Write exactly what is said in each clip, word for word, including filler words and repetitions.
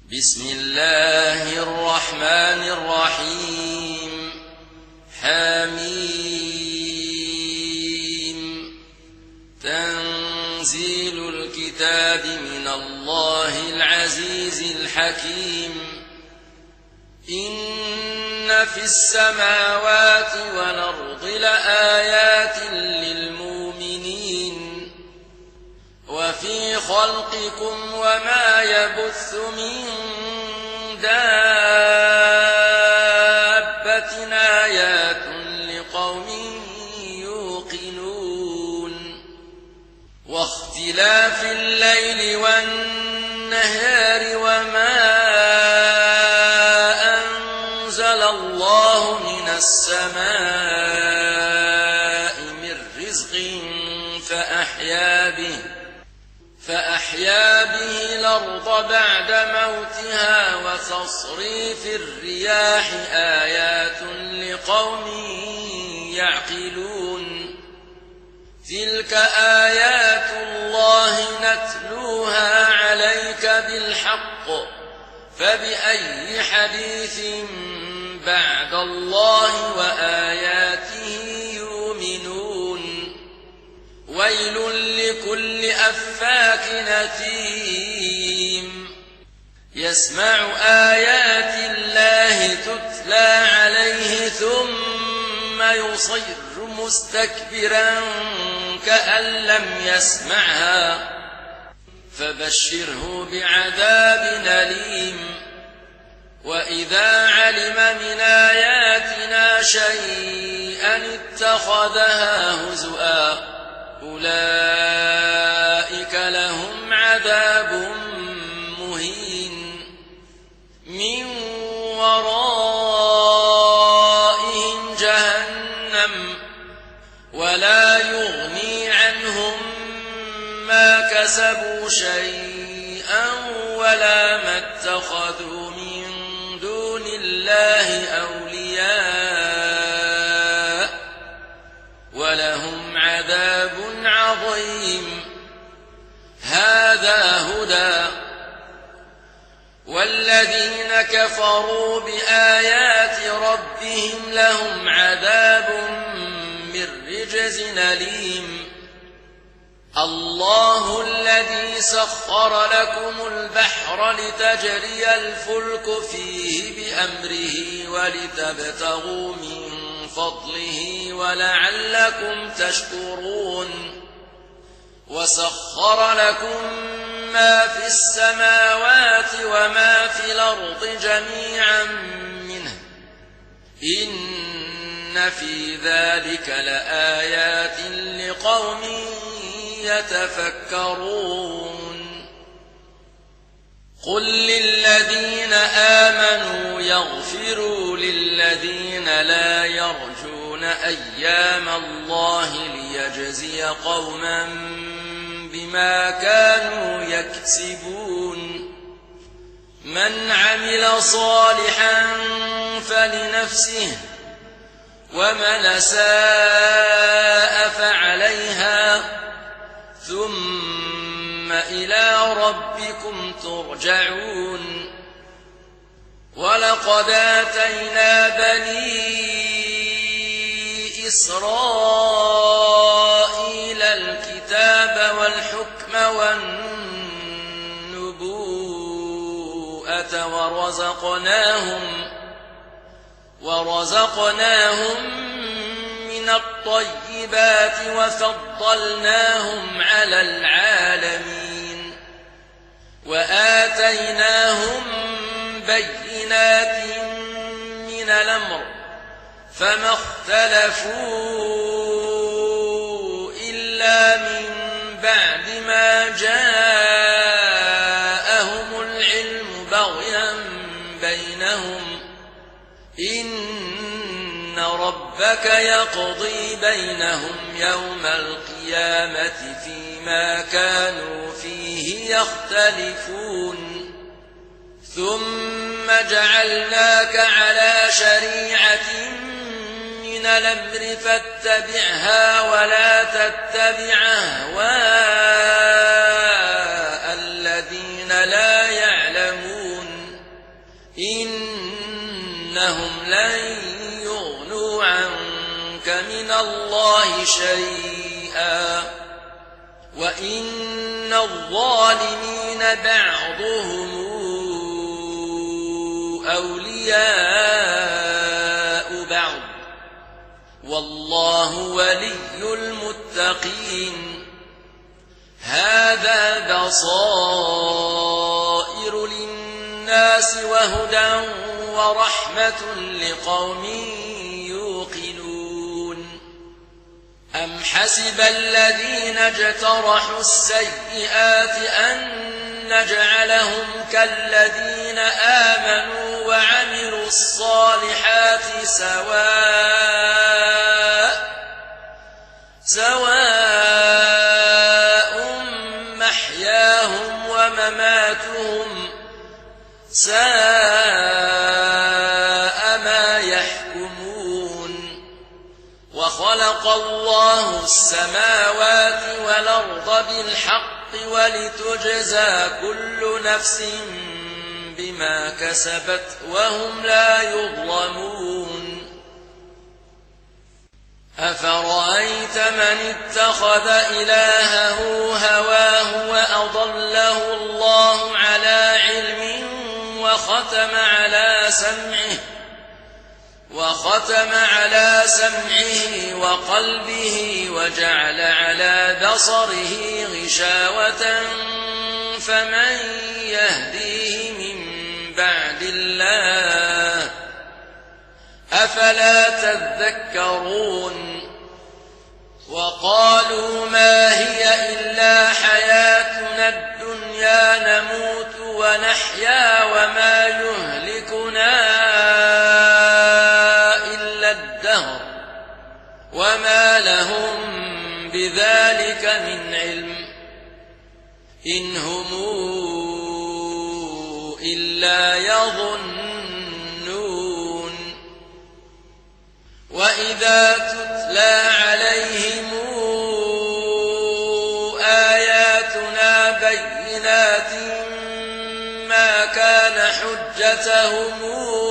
بسم الله الرحمن الرحيم حميم تنزيل الكتاب من الله العزيز الحكيم إن في السماوات والأرض لآيات للمؤمنين وفي خلقكم وما يبث من دابة آيات لقوم يوقنون واختلاف الليل والنهار وما أنزل الله من السماء من رزق فأحيا به فأحيا به الأرض بعد موتها وتصريف الرياح آيات لقوم يعقلون تلك آيات الله نتلوها عليك بالحق فبأي حديث بعد الله وآياته يؤمنون ويل لكل أفاك أثيم يسمع آيات الله تتلى عليه ثم يصر مستكبرا كأن لم يسمعها فبشره بعذاب أليم وإذا علم من آياتنا شيئا اتخذها هزؤا أولئك لهم عذاب مهين من ورائهم جهنم ولا يغني عنهم ما كسبوا شيئا ولا ما اتخذوا من دون الله أولياء ولهم عذاب عظيم هذا هدى والذين كفروا بآيات ربهم لهم عذاب من رجز أليم الله الذي سخر لكم البحر لتجري الفلك فيه بأمره ولتبتغوا من فضله ولعلكم تشكرون وسخر لكم ما في السماوات وما في الأرض جميعا منه إن في ذلك لآيات لقوم يتفكرون قل للذين آمنوا يغفروا للذين لا يرجون أيام الله ليجزي قوما بما كانوا يكسبون من عمل صالحا فلنفسه ومن أساء فعليها ثم إلى ربكم ترجعون ولقد آتينا بني إسرائيل الكتاب والحكم والنبوءة ورزقناهم ورزقناهم من الطيبات وفضلناهم على العالمين وآتيناهم بينات من الأمر فما اختلفوا إلا من بعد ما جاءهم العلم بغيا بينهم إن ربك يقضي بينهم يوم القيامة فيما كانوا فيه يختلفون ثم جعلناك على شريعة من الأمر فاتبعها ولا تتبع أهواء الذين لا يعلمون إنهم لن يغنوا عنك من الله شيئا وإن الظالمين بعضهم أولياء بعض والله ولي المتقين هذا بصائر للناس وهدى ورحمة لقوم يوقنون أم حسب الذين اجترحوا السيئات أن نجعلهم كالذين آمنوا وعملوا الصالحات سواء سواء محياهم ومماتهم ساء ما يحكمون وخلق الله السماوات والأرض بالحق ولتجزى كل نفس بما كسبت وهم لا يظلمون أفرأيت من اتخذ إلهه هواه وأضله الله على علم وختم على سمعه وختم على سمعه وقلبه وجعل على بصره غشاوة فمن يهديه من بعد الله أفلا تذكرون وقالوا ما هي إلا حياتنا الدنيا نموت ونحيا وما يهلكنا إلا الدهر وما لهم بذلك من علم إن هم إلا يظنون وإذا تتلى عليهم آياتنا بينات ما كان حجتهم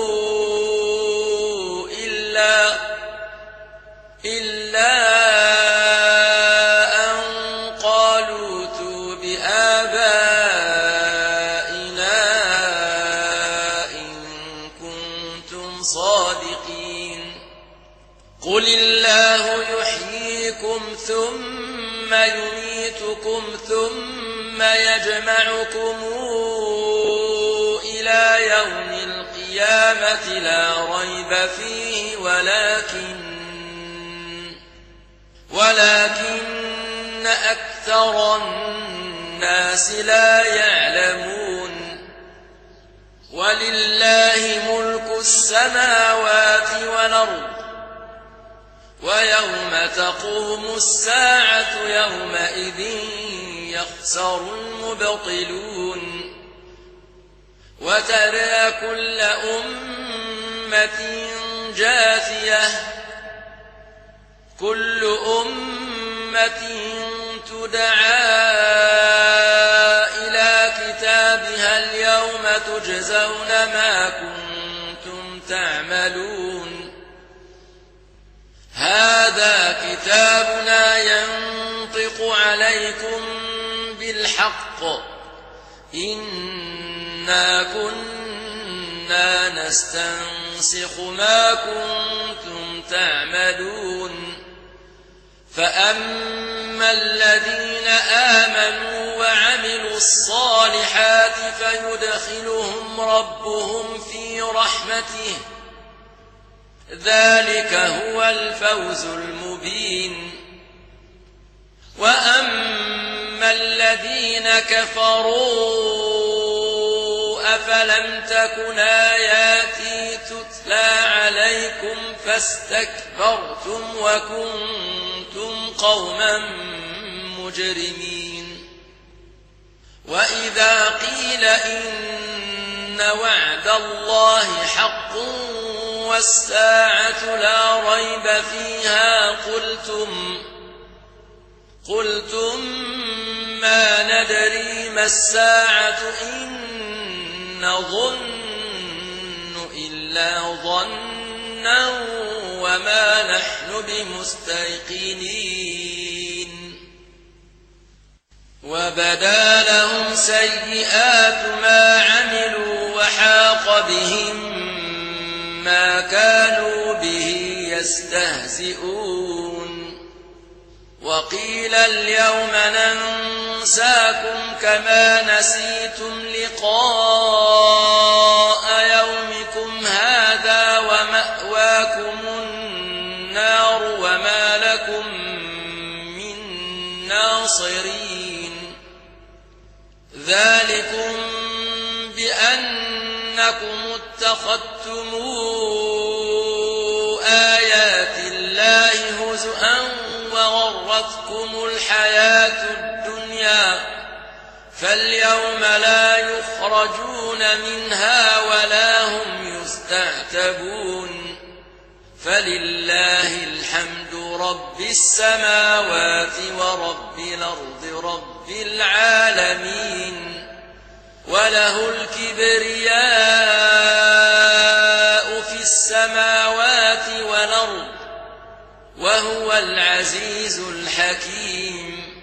إلا إلا أن قالوا ائتوا بآبائنا إن كنتم صادقين قل الله يحييكم ثم يميتكم ثم يجمعكم إلى يوم القيامة لا ريب فيه ولكن ولكن أكثر الناس لا يعلمون ولله ملك السماوات والأرض ويوم تقوم الساعة يومئذ يخسر المبطلون وترى كل أمة جاثية كل أمة تدعى إلى كتابها اليوم تجزون ما كنتم تعملون هذا كتابنا ينطق عليكم بالحق إنا كنا نستنسخ ما كنتم تعملون فأما الذين آمنوا وعملوا الصالحات فيدخلهم ربهم في رحمته ذلك هو الفوز المبين وأما الذين كفروا أفلم تكن آياتي تتلى عليكم فاستكبرتم وكنتم قوما مجرمين وإذا قيل إن وعد الله حق والساعة لا ريب فيها قلتم قلتم ما ندري ما الساعة إن نظن إلا ظنا وما نحن بمستيقنين وبدا لهم سيئات ما عملوا وحاق بهم ما كانوا به يستهزئون وقيل اليوم ننساكم كما نسيتم لقاء يومكم هذا ومأواكم النار وما لكم من ناصرين ذلكم بأنكم اتخذتم آيات الله هزءا وغرتكم الحياة الدنيا فاليوم لا يخرجون منها ولا هم يستعتبون فلله الحمد رب السماوات ورب الأرض رب العالمين وله الكبرياء في السماوات والأرض وهو العزيز الحكيم